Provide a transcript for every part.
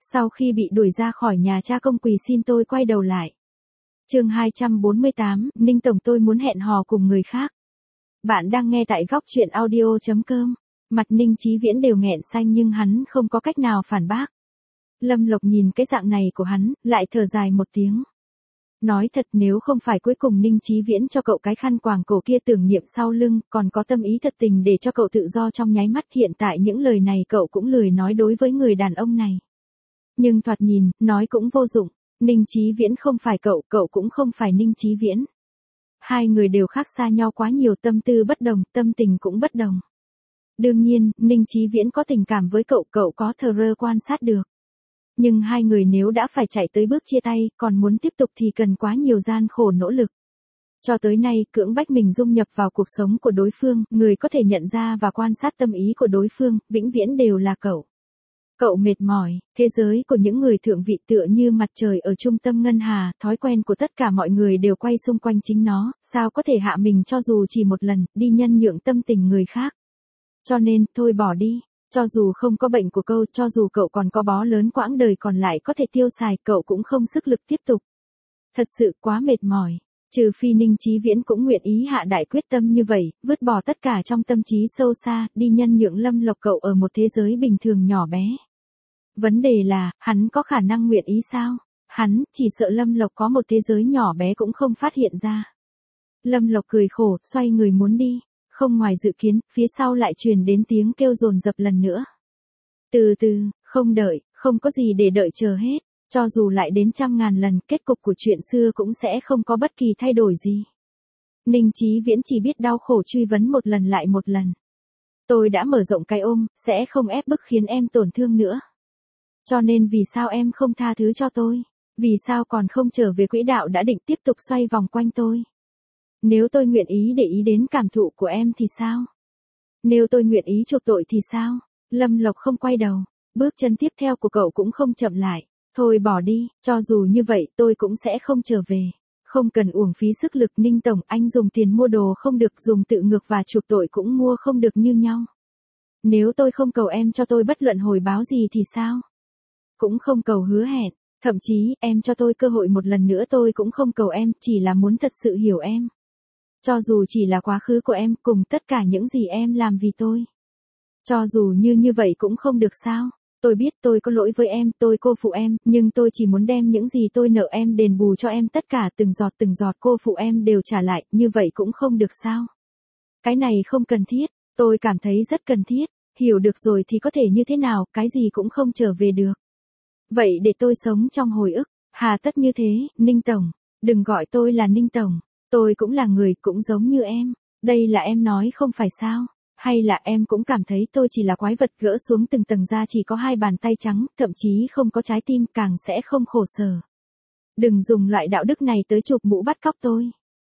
Sau khi bị đuổi ra khỏi nhà cha công quỳ xin tôi quay đầu lại. Chương 248, Ninh Tổng tôi muốn hẹn hò cùng người khác. Bạn đang nghe tại góc truyện audio.com. Mặt Ninh Chí Viễn đều nghẹn xanh nhưng hắn không có cách nào phản bác. Lâm Lộc nhìn cái dạng này của hắn, lại thở dài một tiếng. Nói thật nếu không phải cuối cùng Ninh Chí Viễn cho cậu cái khăn quàng cổ kia tưởng niệm sau lưng, còn có tâm ý thật tình để cho cậu tự do trong nháy mắt, hiện tại những lời này cậu cũng lười nói đối với người đàn ông này. Nhưng thoạt nhìn, nói cũng vô dụng, Ninh Chí Viễn không phải cậu, cậu cũng không phải Ninh Chí Viễn. Hai người đều khác xa nhau quá nhiều, tâm tư bất đồng, tâm tình cũng bất đồng. Đương nhiên, Ninh Chí Viễn có tình cảm với cậu, cậu có thờ rơ quan sát được. Nhưng hai người nếu đã phải chạy tới bước chia tay, còn muốn tiếp tục thì cần quá nhiều gian khổ nỗ lực. Cho tới nay, cưỡng bách mình dung nhập vào cuộc sống của đối phương, người có thể nhận ra và quan sát tâm ý của đối phương, vĩnh viễn đều là cậu. Cậu mệt mỏi, thế giới của những người thượng vị tựa như mặt trời ở trung tâm ngân hà, thói quen của tất cả mọi người đều quay xung quanh chính nó, sao có thể hạ mình cho dù chỉ một lần, đi nhân nhượng tâm tình người khác. Cho nên, thôi bỏ đi. Cho dù không có bệnh của cậu, cho dù cậu còn có bó lớn quãng đời còn lại có thể tiêu xài, cậu cũng không sức lực tiếp tục. Thật sự quá mệt mỏi. Trừ phi Ninh Chí Viễn cũng nguyện ý hạ đại quyết tâm như vậy, vứt bỏ tất cả trong tâm trí sâu xa, đi nhân nhượng Lâm Lộc cậu ở một thế giới bình thường nhỏ bé. Vấn đề là, hắn có khả năng nguyện ý sao? Hắn, chỉ sợ Lâm Lộc có một thế giới nhỏ bé cũng không phát hiện ra. Lâm Lộc cười khổ, xoay người muốn đi. Không ngoài dự kiến, phía sau lại truyền đến tiếng kêu dồn dập lần nữa. Từ từ, không đợi, không có gì để đợi chờ hết. Cho dù lại đến 100.000 lần, kết cục của chuyện xưa cũng sẽ không có bất kỳ thay đổi gì. Ninh Chí Viễn chỉ biết đau khổ truy vấn một lần lại một lần. Tôi đã mở rộng cái ôm, sẽ không ép bức khiến em tổn thương nữa. Cho nên vì sao em không tha thứ cho tôi? Vì sao còn không trở về quỹ đạo đã định tiếp tục xoay vòng quanh tôi? Nếu tôi nguyện ý để ý đến cảm thụ của em thì sao? Nếu tôi nguyện ý chuộc tội thì sao? Lâm Lộc không quay đầu. Bước chân tiếp theo của cậu cũng không chậm lại. Thôi bỏ đi, cho dù như vậy tôi cũng sẽ không trở về. Không cần uổng phí sức lực. Ninh Tổng, anh dùng tiền mua đồ không được, dùng tự ngược và chuộc tội cũng mua không được như nhau. Nếu tôi không cầu em cho tôi bất luận hồi báo gì thì sao? Cũng không cầu hứa hẹn. Thậm chí, em cho tôi cơ hội một lần nữa tôi cũng không cầu em, chỉ là muốn thật sự hiểu em. Cho dù chỉ là quá khứ của em, cùng tất cả những gì em làm vì tôi. Cho dù như vậy cũng không được sao? Tôi biết tôi có lỗi với em, tôi cô phụ em, nhưng tôi chỉ muốn đem những gì tôi nợ em đền bù cho em, tất cả từng giọt cô phụ em đều trả lại, như vậy cũng không được sao? Cái này không cần thiết, tôi cảm thấy rất cần thiết, hiểu được rồi thì có thể như thế nào, cái gì cũng không trở về được. Vậy để tôi sống trong hồi ức, hà tất như thế, Ninh Tổng, đừng gọi tôi là Ninh Tổng. Tôi cũng là người, cũng giống như em. Đây là em nói không phải sao? Hay là em cũng cảm thấy tôi chỉ là quái vật gỡ xuống từng tầng da chỉ có hai bàn tay trắng, thậm chí không có trái tim, càng sẽ không khổ sở. Đừng dùng loại đạo đức này tới chụp mũ bắt cóc tôi.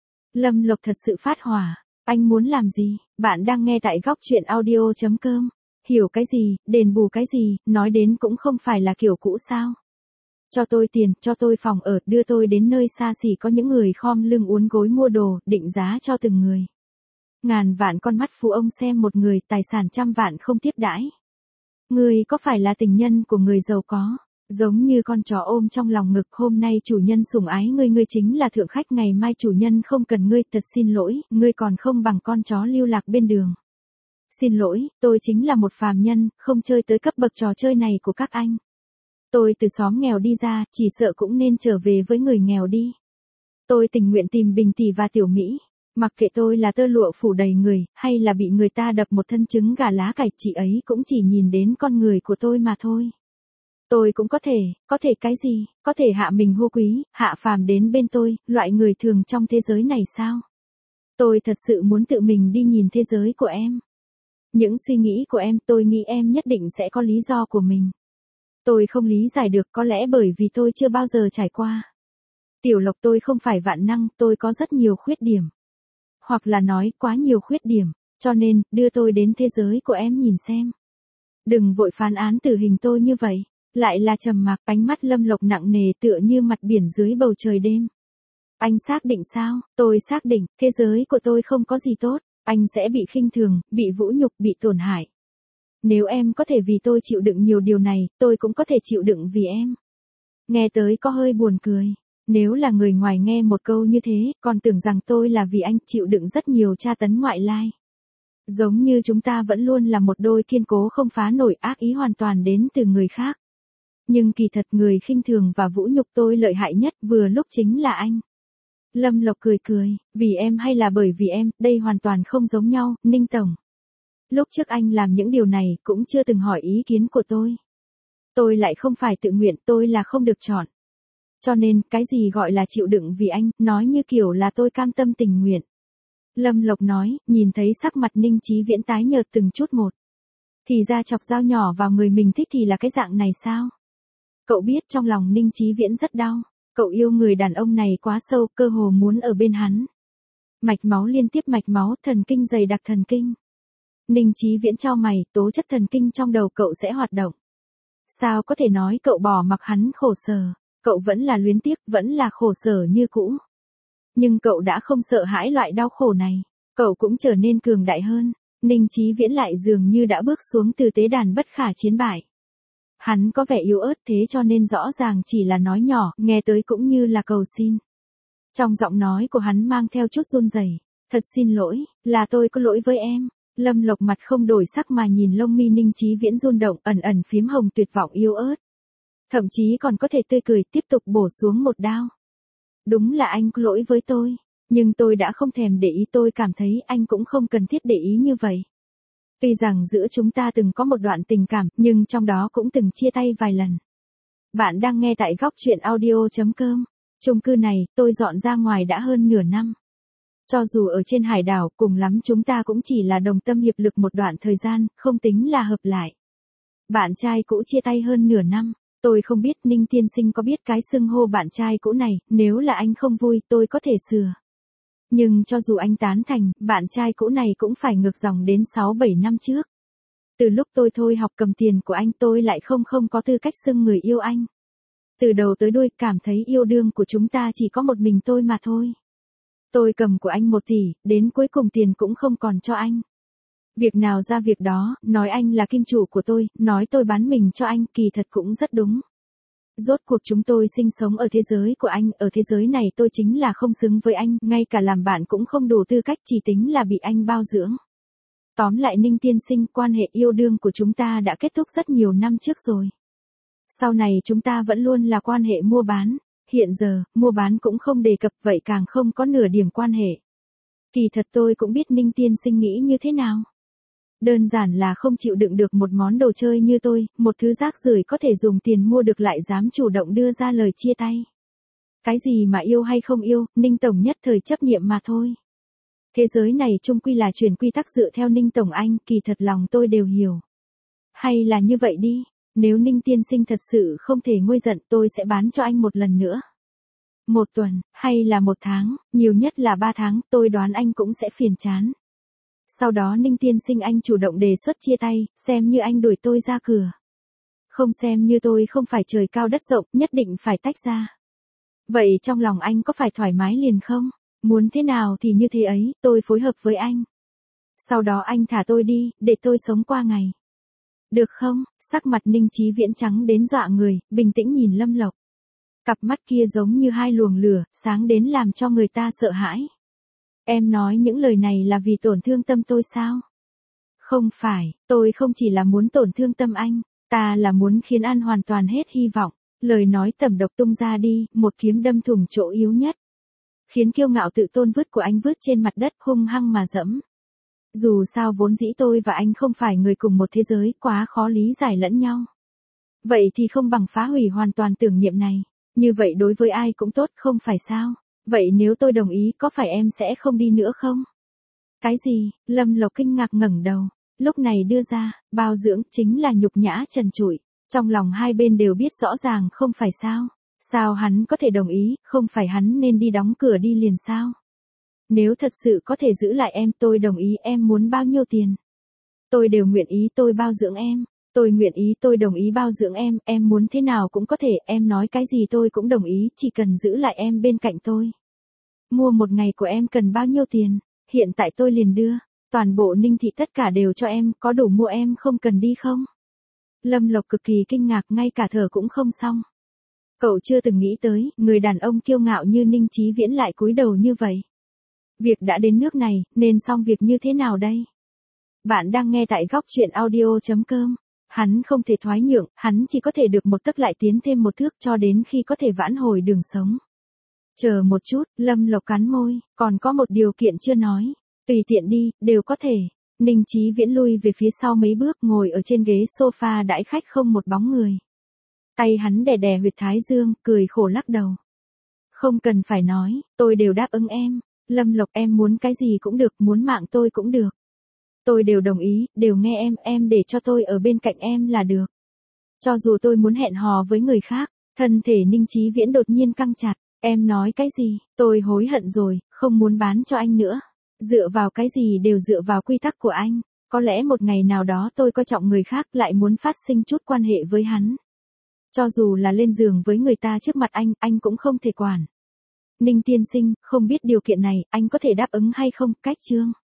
Lâm Lộc thật sự phát hỏa. Anh muốn làm gì? Bạn đang nghe tại góc truyện audio.com. Hiểu cái gì, đền bù cái gì, nói đến cũng không phải là kiểu cũ sao? Cho tôi tiền, cho tôi phòng ở, đưa tôi đến nơi xa xỉ có những người khom lưng uốn gối mua đồ, định giá cho từng người. Ngàn vạn con mắt phú ông xem một người, tài sản trăm vạn không tiếp đãi. Ngươi có phải là tình nhân của người giàu có? Giống như con chó ôm trong lòng ngực, hôm nay chủ nhân sủng ái ngươi, ngươi chính là thượng khách, ngày mai chủ nhân không cần ngươi, thật xin lỗi, ngươi còn không bằng con chó lưu lạc bên đường. Xin lỗi, tôi chính là một phàm nhân, không chơi tới cấp bậc trò chơi này của các anh. Tôi từ xóm nghèo đi ra, chỉ sợ cũng nên trở về với người nghèo đi. Tôi tình nguyện tìm Bình Tỷ và Tiểu Mỹ. Mặc kệ tôi là tơ lụa phủ đầy người, hay là bị người ta đập một thân trứng gà lá cải, chị ấy cũng chỉ nhìn đến con người của tôi mà thôi. Tôi cũng có thể cái gì, có thể hạ mình hô quý, hạ phàm đến bên tôi, loại người thường trong thế giới này sao? Tôi thật sự muốn tự mình đi nhìn thế giới của em. Những suy nghĩ của em, tôi nghĩ em nhất định sẽ có lý do của mình. Tôi không lý giải được, có lẽ bởi vì tôi chưa bao giờ trải qua. Tiểu Lộc, tôi không phải vạn năng, tôi có rất nhiều khuyết điểm. Hoặc là nói quá nhiều khuyết điểm, cho nên, đưa tôi đến thế giới của em nhìn xem. Đừng vội phán án tử hình tôi như vậy. Lại là trầm mặc, ánh mắt Lâm Lộc nặng nề tựa như mặt biển dưới bầu trời đêm. Anh xác định sao? Tôi xác định, thế giới của tôi không có gì tốt. Anh sẽ bị khinh thường, bị vũ nhục, bị tổn hại. Nếu em có thể vì tôi chịu đựng nhiều điều này, tôi cũng có thể chịu đựng vì em. Nghe tới có hơi buồn cười. Nếu là người ngoài nghe một câu như thế, còn tưởng rằng tôi là vì anh chịu đựng rất nhiều tra tấn ngoại lai. Giống như chúng ta vẫn luôn là một đôi kiên cố không phá nổi, ác ý hoàn toàn đến từ người khác. Nhưng kỳ thật người khinh thường và vũ nhục tôi lợi hại nhất vừa lúc chính là anh. Lâm Lộc cười cười, vì em hay là bởi vì em, đây hoàn toàn không giống nhau, Ninh Tổng. Lúc trước anh làm những điều này cũng chưa từng hỏi ý kiến của tôi. Tôi lại không phải tự nguyện, tôi là không được chọn. Cho nên, cái gì gọi là chịu đựng vì anh, nói như kiểu là tôi cam tâm tình nguyện. Lâm Lộc nói, nhìn thấy sắc mặt Ninh Chí Viễn tái nhợt từng chút một. Thì ra chọc dao nhỏ vào người mình thích thì là cái dạng này sao? Cậu biết trong lòng Ninh Chí Viễn rất đau. Cậu yêu người đàn ông này quá sâu, cơ hồ muốn ở bên hắn. Mạch máu liên tiếp mạch máu, thần kinh dày đặc thần kinh. Ninh Chí Viễn chau mày, tố chất thần kinh trong đầu cậu sẽ hoạt động. Sao có thể nói cậu bỏ mặc hắn khổ sở, cậu vẫn là luyến tiếc, vẫn là khổ sở như cũ. Nhưng cậu đã không sợ hãi loại đau khổ này, cậu cũng trở nên cường đại hơn. Ninh Chí Viễn lại dường như đã bước xuống từ tế đàn bất khả chiến bại. Hắn có vẻ yếu ớt thế cho nên rõ ràng chỉ là nói nhỏ, nghe tới cũng như là cầu xin. Trong giọng nói của hắn mang theo chút run rẩy. Thật xin lỗi, là tôi có lỗi với em. Lâm Lộc mặt không đổi sắc mà nhìn lông mi Ninh Chí Viễn run động, ẩn ẩn phím hồng tuyệt vọng yếu ớt. Thậm chí còn có thể tươi cười tiếp tục bổ xuống một đao. Đúng là anh có lỗi với tôi, nhưng tôi đã không thèm để ý, tôi cảm thấy anh cũng không cần thiết để ý như vậy. Tuy rằng giữa chúng ta từng có một đoạn tình cảm, nhưng trong đó cũng từng chia tay vài lần. Bạn đang nghe tại góc truyện audio.com. Chung cư này, tôi dọn ra ngoài đã hơn nửa năm. Cho dù ở trên hải đảo, cùng lắm chúng ta cũng chỉ là đồng tâm hiệp lực một đoạn thời gian, không tính là hợp lại. Bạn trai cũ chia tay hơn nửa năm. Tôi không biết Ninh tiên sinh có biết cái xưng hô bạn trai cũ này, nếu là anh không vui tôi có thể sửa. Nhưng cho dù anh tán thành, bạn trai cũ này cũng phải ngược dòng đến 6-7 năm trước. Từ lúc tôi thôi học cầm tiền của anh tôi lại không có tư cách xưng người yêu anh. Từ đầu tới đuôi cảm thấy yêu đương của chúng ta chỉ có một mình tôi mà thôi. Tôi cầm của anh 1 tỷ, đến cuối cùng tiền cũng không còn cho anh. Việc nào ra việc đó, nói anh là kim chủ của tôi, nói tôi bán mình cho anh, kỳ thật cũng rất đúng. Rốt cuộc chúng tôi sinh sống ở thế giới của anh, ở thế giới này tôi chính là không xứng với anh, ngay cả làm bạn cũng không đủ tư cách, chỉ tính là bị anh bao dưỡng. Tóm lại Ninh tiên sinh, quan hệ yêu đương của chúng ta đã kết thúc rất nhiều năm trước rồi. Sau này chúng ta vẫn luôn là quan hệ mua bán, hiện giờ, mua bán cũng không đề cập, vậy càng không có nửa điểm quan hệ. Kỳ thật tôi cũng biết Ninh tiên sinh nghĩ như thế nào. Đơn giản là không chịu đựng được một món đồ chơi như tôi, một thứ rác rưởi có thể dùng tiền mua được lại dám chủ động đưa ra lời chia tay. Cái gì mà yêu hay không yêu, Ninh Tổng nhất thời chấp niệm mà thôi. Thế giới này chung quy là chuyển quy tắc dựa theo Ninh Tổng anh, kỳ thật lòng tôi đều hiểu. Hay là như vậy đi, nếu Ninh tiên sinh thật sự không thể nguôi giận tôi sẽ bán cho anh một lần nữa. 1 tuần, hay là 1 tháng, nhiều nhất là 3 tháng, tôi đoán anh cũng sẽ phiền chán. Sau đó Ninh tiên sinh anh chủ động đề xuất chia tay, xem như anh đuổi tôi ra cửa. Không xem như tôi không phải trời cao đất rộng, nhất định phải tách ra. Vậy trong lòng anh có phải thoải mái liền không? Muốn thế nào thì như thế ấy, tôi phối hợp với anh. Sau đó anh thả tôi đi, để tôi sống qua ngày. Được không? Sắc mặt Ninh Chí Viễn trắng đến dọa người, bình tĩnh nhìn Lâm Lộc. Cặp mắt kia giống như 2 luồng lửa, sáng đến làm cho người ta sợ hãi. Em nói những lời này là vì tổn thương tâm tôi sao? Không phải, tôi không chỉ là muốn tổn thương tâm anh, ta là muốn khiến anh hoàn toàn hết hy vọng. Lời nói tẩm độc tung ra đi, một kiếm đâm thủng chỗ yếu nhất. Khiến kiêu ngạo tự tôn vứt của anh vứt trên mặt đất hung hăng mà dẫm. Dù sao vốn dĩ tôi và anh không phải người cùng một thế giới, quá khó lý giải lẫn nhau. Vậy thì không bằng phá hủy hoàn toàn tưởng niệm này. Như vậy đối với ai cũng tốt không phải sao? Vậy nếu tôi đồng ý có phải em sẽ không đi nữa không? Cái gì? Lâm Lộc kinh ngạc ngẩng đầu. Lúc này đưa ra, bao dưỡng chính là nhục nhã trần trụi. Trong lòng hai bên đều biết rõ ràng không phải sao? Sao hắn có thể đồng ý, không phải hắn nên đi đóng cửa đi liền sao? Nếu thật sự có thể giữ lại em tôi đồng ý, em muốn bao nhiêu tiền? Tôi đều nguyện ý tôi bao dưỡng em. Tôi nguyện ý tôi đồng ý bao dưỡng em muốn thế nào cũng có thể, em nói cái gì tôi cũng đồng ý, chỉ cần giữ lại em bên cạnh tôi. Mua 1 ngày của em cần bao nhiêu tiền? Hiện tại tôi liền đưa. Toàn bộ Ninh thị tất cả đều cho em, có đủ mua em không cần đi không? Lâm Lộc cực kỳ kinh ngạc, ngay cả thở cũng không xong. Cậu chưa từng nghĩ tới, người đàn ông kiêu ngạo như Ninh Chí Viễn lại cúi đầu như vậy. Việc đã đến nước này, nên xong việc như thế nào đây? Bạn đang nghe tại góc chuyện audio.com. Hắn không thể thoái nhượng, hắn chỉ có thể được một tấc lại tiến thêm một thước cho đến khi có thể vãn hồi đường sống. Chờ một chút, Lâm Lộc cắn môi, còn có một điều kiện chưa nói. Tùy tiện đi, đều có thể. Ninh Chí Viễn lui về phía sau mấy bước, ngồi ở trên ghế sofa đãi khách không một bóng người. Tay hắn đè đè huyệt thái dương, cười khổ lắc đầu. Không cần phải nói, tôi đều đáp ứng em. Lâm Lộc, em muốn cái gì cũng được, muốn mạng tôi cũng được. Tôi đều đồng ý, đều nghe em để cho tôi ở bên cạnh em là được. Cho dù tôi muốn hẹn hò với người khác. Thân thể Ninh Chí Viễn đột nhiên căng chặt. Em nói cái gì? Tôi hối hận rồi, không muốn bán cho anh nữa. Dựa vào cái gì đều dựa vào quy tắc của anh. Có lẽ một ngày nào đó tôi coi trọng người khác, lại muốn phát sinh chút quan hệ với hắn. Cho dù là lên giường với người ta trước mặt anh cũng không thể quản. Ninh tiên sinh, không biết điều kiện này, anh có thể đáp ứng hay không? Cách chương.